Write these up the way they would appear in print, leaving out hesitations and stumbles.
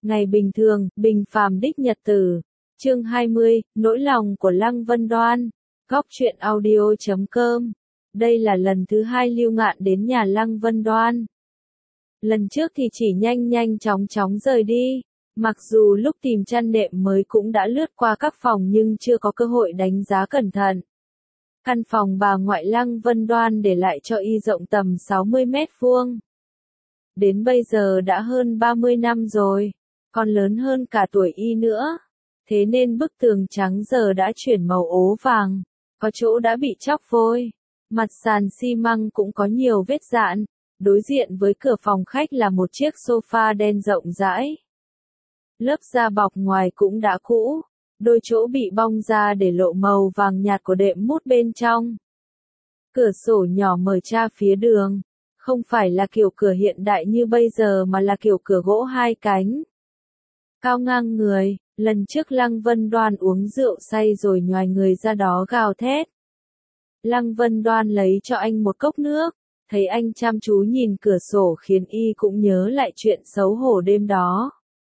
Ngày bình thường, bình phàm đích nhật tử. Chương 20, nỗi lòng của Lăng Vân Đoan. Góc truyện audio.com. Đây là lần thứ 2 Lưu Ngạn đến nhà Lăng Vân Đoan. Lần trước thì chỉ nhanh chóng rời đi. Mặc dù lúc tìm chăn nệm mới cũng đã lướt qua các phòng nhưng chưa có cơ hội đánh giá cẩn thận. Căn phòng bà ngoại Lăng Vân Đoan để lại cho y rộng tầm 60 mét vuông. Đến bây giờ đã hơn 30 năm rồi, còn lớn hơn cả tuổi y nữa. Thế nên bức tường trắng giờ đã chuyển màu ố vàng, có chỗ đã bị chóc vôi. Mặt sàn xi măng cũng có nhiều vết rạn. Đối diện với cửa phòng khách là một chiếc sofa đen rộng rãi. Lớp da bọc ngoài cũng đã cũ, đôi chỗ bị bong ra để lộ màu vàng nhạt của đệm mút bên trong. Cửa sổ nhỏ mở ra phía đường, không phải là kiểu cửa hiện đại như bây giờ mà là kiểu cửa gỗ hai cánh. Cao ngang người, lần trước Lăng Vân Đoan uống rượu say rồi nhoài người ra đó gào thét. Lăng Vân Đoan lấy cho anh một cốc nước, thấy anh chăm chú nhìn cửa sổ khiến y cũng nhớ lại chuyện xấu hổ đêm đó.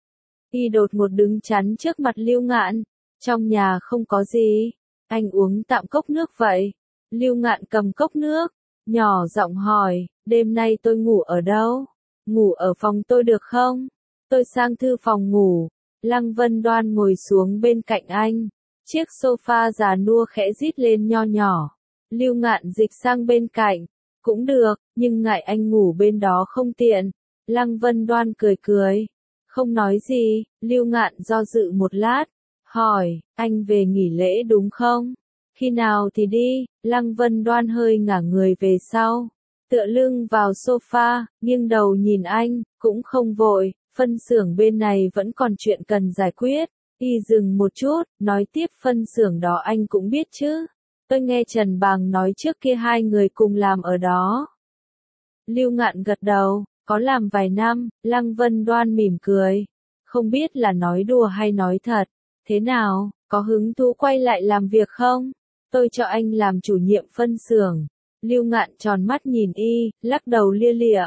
Y đột ngột đứng chắn trước mặt Lưu Ngạn, trong nhà không có gì, anh uống tạm cốc nước vậy. Lưu Ngạn cầm cốc nước, nhỏ giọng hỏi, đêm nay tôi ngủ ở đâu? Ngủ ở phòng tôi được không? Tôi sang thư phòng ngủ. Lăng Vân Đoan ngồi xuống bên cạnh anh, chiếc sofa già nua khẽ rít lên nho nhỏ. Lưu Ngạn dịch sang bên cạnh, cũng được, nhưng ngại anh ngủ bên đó không tiện. Lăng Vân Đoan cười, không nói gì. Lưu Ngạn do dự một lát, hỏi, anh về nghỉ lễ đúng không? Khi nào thì đi? Lăng Vân Đoan hơi ngả người về sau, tựa lưng vào sofa, nghiêng đầu nhìn anh, cũng không vội, phân xưởng bên này vẫn còn chuyện cần giải quyết. Y dừng một chút, nói tiếp, phân xưởng đó anh cũng biết chứ? Tôi nghe Trần Bàng nói trước kia hai người cùng làm ở đó. Lưu Ngạn gật đầu, có làm vài năm. Lăng Vân Đoan mỉm cười, không biết là nói đùa hay nói thật. Thế nào, có hứng thú quay lại làm việc không? Tôi cho anh làm chủ nhiệm phân xưởng. Lưu Ngạn tròn mắt nhìn y, lắc đầu lia lịa.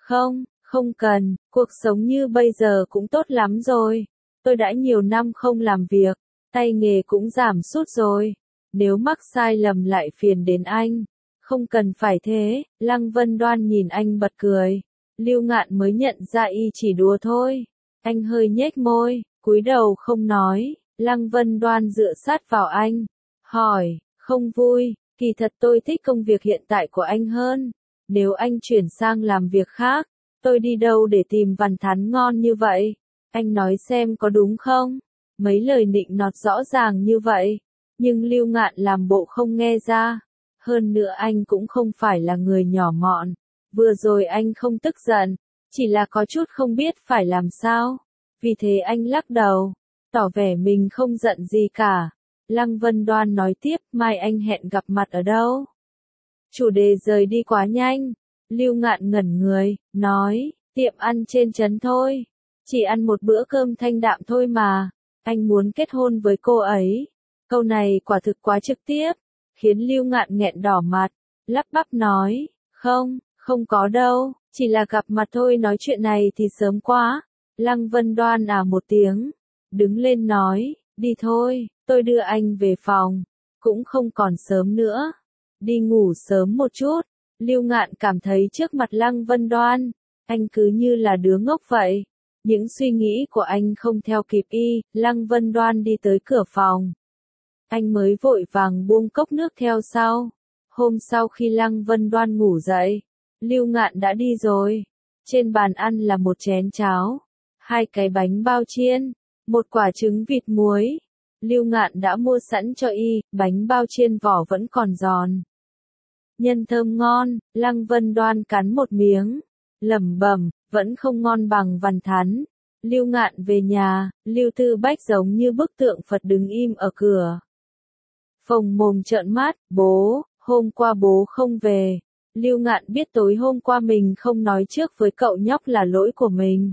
Không cần, cuộc sống như bây giờ cũng tốt lắm rồi. Tôi đã nhiều năm không làm việc, tay nghề cũng giảm sút rồi. Nếu mắc sai lầm lại phiền đến anh. Không cần phải thế. Lăng Vân Đoan nhìn anh bật cười. Lưu Ngạn mới nhận ra y chỉ đùa thôi. Anh hơi nhếch môi, cúi đầu không nói. Lăng Vân Đoan dựa sát vào anh, hỏi, không vui? Kỳ thật tôi thích công việc hiện tại của anh hơn. Nếu anh chuyển sang làm việc khác, tôi đi đâu để tìm vằn thắn ngon như vậy? Anh nói xem có đúng không? Mấy lời nịnh nọt rõ ràng như vậy, nhưng Lưu Ngạn làm bộ không nghe ra. Hơn nữa anh cũng không phải là người nhỏ mọn. Vừa rồi anh không tức giận, chỉ là có chút không biết phải làm sao. Vì thế anh lắc đầu, tỏ vẻ mình không giận gì cả. Lăng Vân Đoan nói tiếp, mai anh hẹn gặp mặt ở đâu? Chủ đề rời đi quá nhanh. Lưu Ngạn ngẩn người, nói, tiệm ăn trên trấn thôi. Chỉ ăn một bữa cơm thanh đạm thôi mà. Anh muốn kết hôn với cô ấy. Câu này quả thực quá trực tiếp, khiến Lưu Ngạn nghẹn đỏ mặt, lắp bắp nói, không có đâu, chỉ là gặp mặt thôi, nói chuyện này thì sớm quá. Lăng Vân Đoan một tiếng, đứng lên nói, đi thôi, tôi đưa anh về phòng, cũng không còn sớm nữa, đi ngủ sớm một chút. Lưu Ngạn cảm thấy trước mặt Lăng Vân Đoan, anh cứ như là đứa ngốc vậy. Những suy nghĩ của anh không theo kịp y. Lăng Vân Đoan đi tới cửa phòng, anh mới vội vàng buông cốc nước theo sau. Hôm sau khi Lăng Vân Đoan ngủ dậy, Lưu Ngạn đã đi rồi. Trên bàn ăn là một chén cháo, 2 cái bánh bao chiên, một quả trứng vịt muối. Lưu Ngạn đã mua sẵn cho y, bánh bao chiên vỏ vẫn còn giòn, nhân thơm ngon. Lăng Vân Đoan cắn một miếng, lẩm bẩm, vẫn không ngon bằng vằn thắn. Lưu Ngạn về nhà, Lưu Tư Bách giống như bức tượng Phật đứng im ở cửa. Phồng mồm trợn mắt, bố, hôm qua bố không về. Lưu Ngạn biết tối hôm qua mình không nói trước với cậu nhóc là lỗi của mình,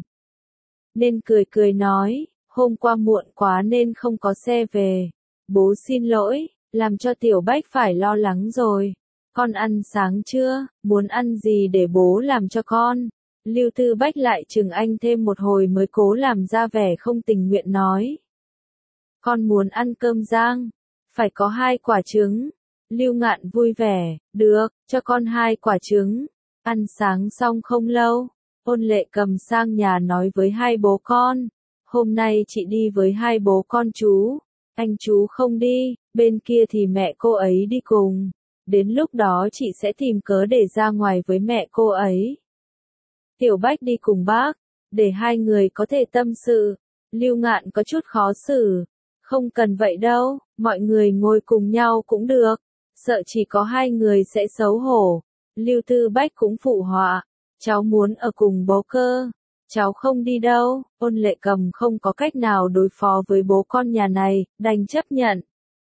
nên cười nói, hôm qua muộn quá nên không có xe về. Bố xin lỗi, làm cho Tiểu Bách phải lo lắng rồi. Con ăn sáng chưa? Muốn ăn gì để bố làm cho con? Lưu Tư Bách lại chừng anh thêm một hồi mới cố làm ra vẻ không tình nguyện nói. Con muốn ăn cơm rang, phải có 2 quả trứng. Lưu Ngạn vui vẻ, được, cho con 2 quả trứng. Ăn sáng xong không lâu, Ôn Lệ Cầm sang nhà nói với hai bố con. Hôm nay chị đi với hai bố con chú. Anh chú không đi, bên kia thì mẹ cô ấy đi cùng. Đến lúc đó chị sẽ tìm cớ để ra ngoài với mẹ cô ấy. Tiểu Bách đi cùng bác, để hai người có thể tâm sự. Lưu Ngạn có chút khó xử. Không cần vậy đâu, mọi người ngồi cùng nhau cũng được. Sợ chỉ có hai người sẽ xấu hổ. Lưu Tư Bách cũng phụ họa. Cháu muốn ở cùng bố cơ. Cháu không đi đâu. Ôn Lệ Cầm không có cách nào đối phó với bố con nhà này, đành chấp nhận.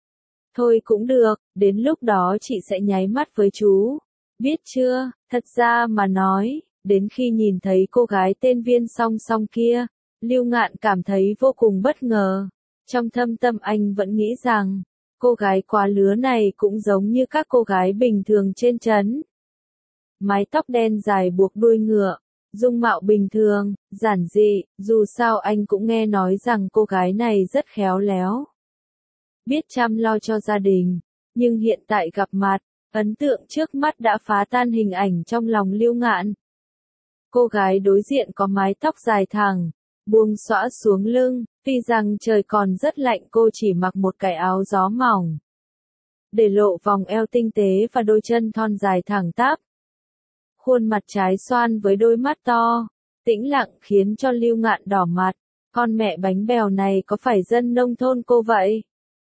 Thôi cũng được, đến lúc đó chị sẽ nháy mắt với chú. Biết chưa, thật ra mà nói, đến khi nhìn thấy cô gái tên Viên Song Song kia, Lưu Ngạn cảm thấy vô cùng bất ngờ. Trong thâm tâm anh vẫn nghĩ rằng, cô gái quá lứa này cũng giống như các cô gái bình thường trên trấn. Mái tóc đen dài buộc đuôi ngựa, dung mạo bình thường, giản dị, dù sao anh cũng nghe nói rằng cô gái này rất khéo léo. Biết chăm lo cho gia đình, nhưng hiện tại gặp mặt, ấn tượng trước mắt đã phá tan hình ảnh trong lòng Lưu Ngạn. Cô gái đối diện có mái tóc dài thẳng, buông xõa xuống lưng, tuy rằng trời còn rất lạnh cô chỉ mặc một cái áo gió mỏng. Để lộ vòng eo tinh tế và đôi chân thon dài thẳng tắp. Khuôn mặt trái xoan với đôi mắt to, tĩnh lặng khiến cho Lưu Ngạn đỏ mặt. Con mẹ bánh bèo này có phải dân nông thôn cô vậy?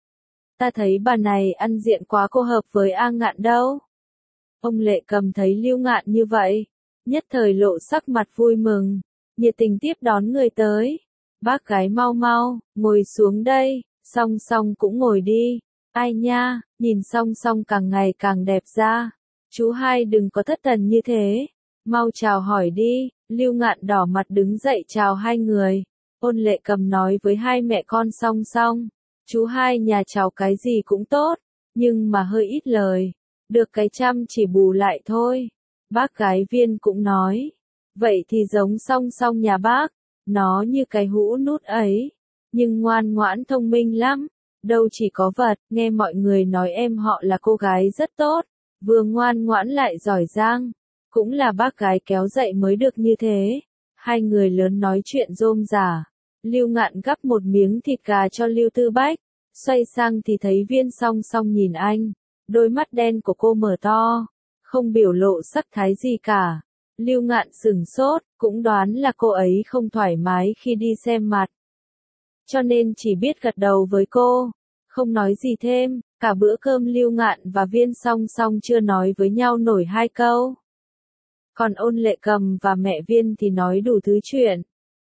Ta thấy bà này ăn diện quá cô hợp với A Ngạn đâu. Ông Lệ Cầm thấy Lưu Ngạn như vậy, nhất thời lộ sắc mặt vui mừng, nhiệt tình tiếp đón người tới. Bác gái mau mau, ngồi xuống đây, Song Song cũng ngồi đi. Ai nha, nhìn Song Song càng ngày càng đẹp ra. Chú hai đừng có thất thần như thế. Mau chào hỏi đi. Lưu Ngạn đỏ mặt đứng dậy chào hai người. Ôn Lệ Cầm nói với hai mẹ con Song Song. Chú hai nhà cháu cái gì cũng tốt, nhưng mà hơi ít lời. Được cái chăm chỉ bù lại thôi. Bác gái Viên cũng nói. Vậy thì giống Song Song nhà bác. Nó như cái hũ nút ấy. Nhưng ngoan ngoãn thông minh lắm. Đâu chỉ có vật, nghe mọi người nói em họ là cô gái rất tốt. Vừa ngoan ngoãn lại giỏi giang. Cũng là bác gái kéo dậy mới được như thế. Hai người lớn nói chuyện rôm rả. Lưu Ngạn gắp một miếng thịt gà cho Lưu Tư Bách. Xoay sang thì thấy Viên Song Song nhìn anh. Đôi mắt đen của cô mở to. Không biểu lộ sắc thái gì cả. Lưu Ngạn sửng sốt, cũng đoán là cô ấy không thoải mái khi đi xem mặt. Cho nên chỉ biết gật đầu với cô. Không nói gì thêm, cả bữa cơm Lưu Ngạn và Viên Song Song chưa nói với nhau nổi hai câu. Còn Ôn Lệ Cầm và mẹ Viên thì nói đủ thứ chuyện.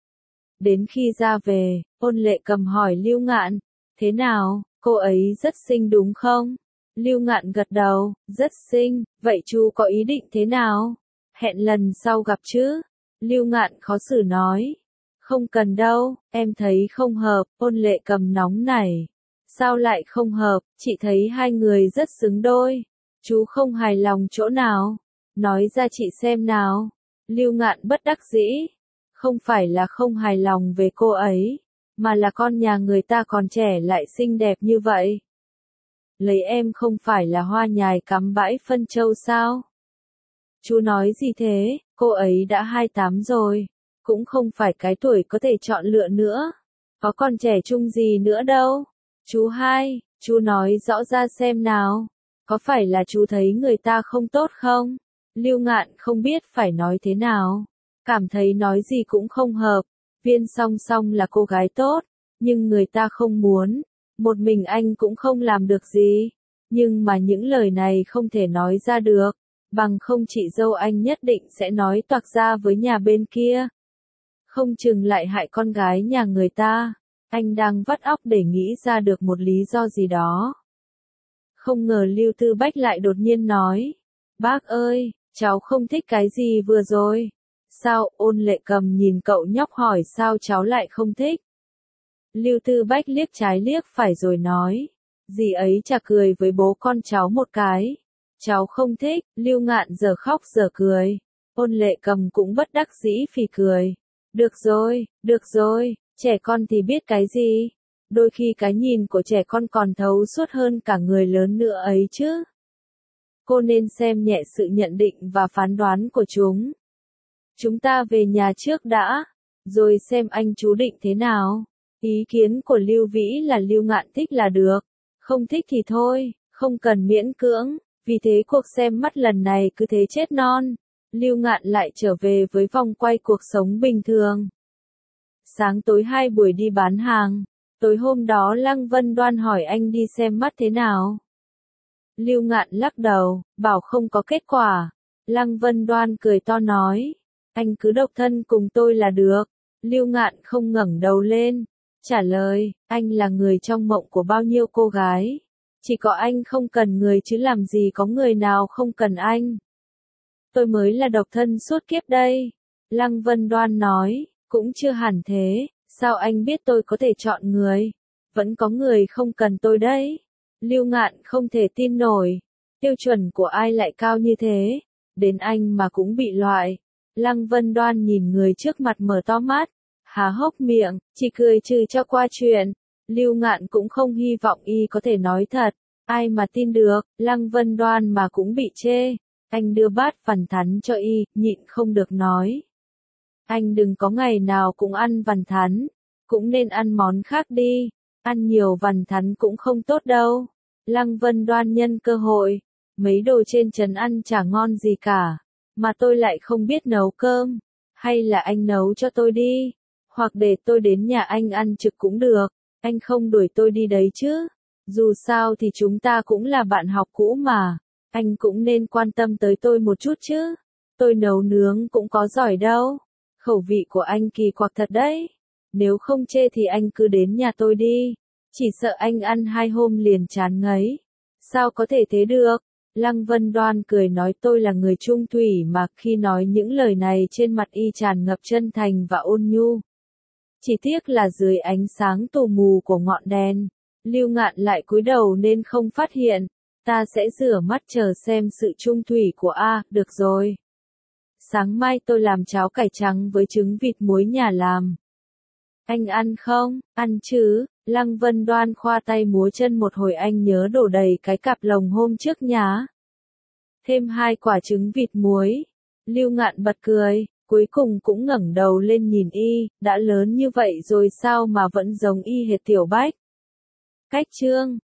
Đến khi ra về, Ôn Lệ Cầm hỏi Lưu Ngạn, thế nào, cô ấy rất xinh đúng không? Lưu Ngạn gật đầu, rất xinh, vậy chú có ý định thế nào? Hẹn lần sau gặp chứ? Lưu Ngạn khó xử nói. Không cần đâu, em thấy không hợp. Ôn Lệ Cầm nóng nảy. Sao lại không hợp, chị thấy hai người rất xứng đôi. Chú không hài lòng chỗ nào? Nói ra chị xem nào. Lưu Ngạn bất đắc dĩ. Không phải là không hài lòng về cô ấy, mà là con nhà người ta còn trẻ lại xinh đẹp như vậy. Lấy em không phải là hoa nhài cắm bãi phân châu sao? Chú nói gì thế, cô ấy đã 28 rồi, cũng không phải cái tuổi có thể chọn lựa nữa. Có còn trẻ trung gì nữa đâu. Chú hai, chú nói rõ ra xem nào. Có phải là chú thấy người ta không tốt không? Lưu Ngạn không biết phải nói thế nào. Cảm thấy nói gì cũng không hợp. Viên Song Song là cô gái tốt, nhưng người ta không muốn. Một mình anh cũng không làm được gì. Nhưng mà những lời này không thể nói ra được. Bằng không chị dâu anh nhất định sẽ nói toạc ra với nhà bên kia. Không chừng lại hại con gái nhà người ta. Anh đang vắt óc để nghĩ ra được một lý do gì đó. Không ngờ Lưu Tư Bách lại đột nhiên nói. Bác ơi, cháu không thích cái gì vừa rồi. Sao? Ôn Lệ Cầm nhìn cậu nhóc hỏi sao cháu lại không thích. Lưu Tư Bách liếc trái liếc phải rồi nói. Dì ấy chả cười với bố con cháu một cái. Cháu không thích. Lưu Ngạn giờ khóc giờ cười. Ôn Lệ Cầm cũng bất đắc dĩ phì cười. Được rồi, trẻ con thì biết cái gì. Đôi khi cái nhìn của trẻ con còn thấu suốt hơn cả người lớn nữa ấy chứ. Cô nên xem nhẹ sự nhận định và phán đoán của chúng. Chúng ta về nhà trước đã, rồi xem anh chú định thế nào. Ý kiến của Lưu Vĩ là Lưu Ngạn thích là được, không thích thì thôi, không cần miễn cưỡng, vì thế cuộc xem mắt lần này cứ thế chết non. Lưu Ngạn lại trở về với vòng quay cuộc sống bình thường. Sáng tối 2 buổi đi bán hàng, tối hôm đó Lăng Vân Đoan hỏi anh đi xem mắt thế nào. Lưu Ngạn lắc đầu, bảo không có kết quả. Lăng Vân Đoan cười to nói, anh cứ độc thân cùng tôi là được. Lưu Ngạn không ngẩng đầu lên, trả lời, anh là người trong mộng của bao nhiêu cô gái. Chỉ có anh không cần người chứ làm gì có người nào không cần anh. Tôi mới là độc thân suốt kiếp đây. Lăng Vân Đoan nói, cũng chưa hẳn thế, sao anh biết tôi có thể chọn người? Vẫn có người không cần tôi đấy. Lưu Ngạn không thể tin nổi, tiêu chuẩn của ai lại cao như thế, đến anh mà cũng bị loại. Lăng Vân Đoan nhìn người trước mặt mở to mắt, há hốc miệng, chỉ cười trừ cho qua chuyện. Lưu Ngạn cũng không hy vọng y có thể nói thật, ai mà tin được, Lăng Vân Đoan mà cũng bị chê. Anh đưa bát vằn thắn cho y, nhịn không được nói. Anh đừng có ngày nào cũng ăn vằn thắn, cũng nên ăn món khác đi, ăn nhiều vằn thắn cũng không tốt đâu. Lăng Vân Đoan nhân cơ hội, mấy đồ trên trấn ăn chả ngon gì cả, mà tôi lại không biết nấu cơm, hay là anh nấu cho tôi đi, hoặc để tôi đến nhà anh ăn trực cũng được, anh không đuổi tôi đi đấy chứ, dù sao thì chúng ta cũng là bạn học cũ mà, anh cũng nên quan tâm tới tôi một chút chứ, tôi nấu nướng cũng có giỏi đâu, khẩu vị của anh kỳ quặc thật đấy, nếu không chê thì anh cứ đến nhà tôi đi. Chỉ sợ anh ăn 2 hôm liền chán ngấy. Sao có thể thế được? Lăng Vân Đoan cười nói tôi là người trung thủy mà khi nói những lời này trên mặt y tràn ngập chân thành và ôn nhu. Chỉ tiếc là dưới ánh sáng tù mù của ngọn đèn, Lưu Ngạn lại cúi đầu nên không phát hiện. Ta sẽ rửa mắt chờ xem sự trung thủy của A, được rồi. Sáng mai tôi làm cháo cải trắng với trứng vịt muối nhà làm. Anh ăn không? Ăn chứ. Lăng Vân Đoan khoa tay múa chân một hồi anh nhớ đổ đầy cái cặp lồng hôm trước nhá. Thêm 2 quả trứng vịt muối. Lưu Ngạn bật cười, cuối cùng cũng ngẩng đầu lên nhìn y, đã lớn như vậy rồi sao mà vẫn giống y hệt Tiểu Bách. Cách chương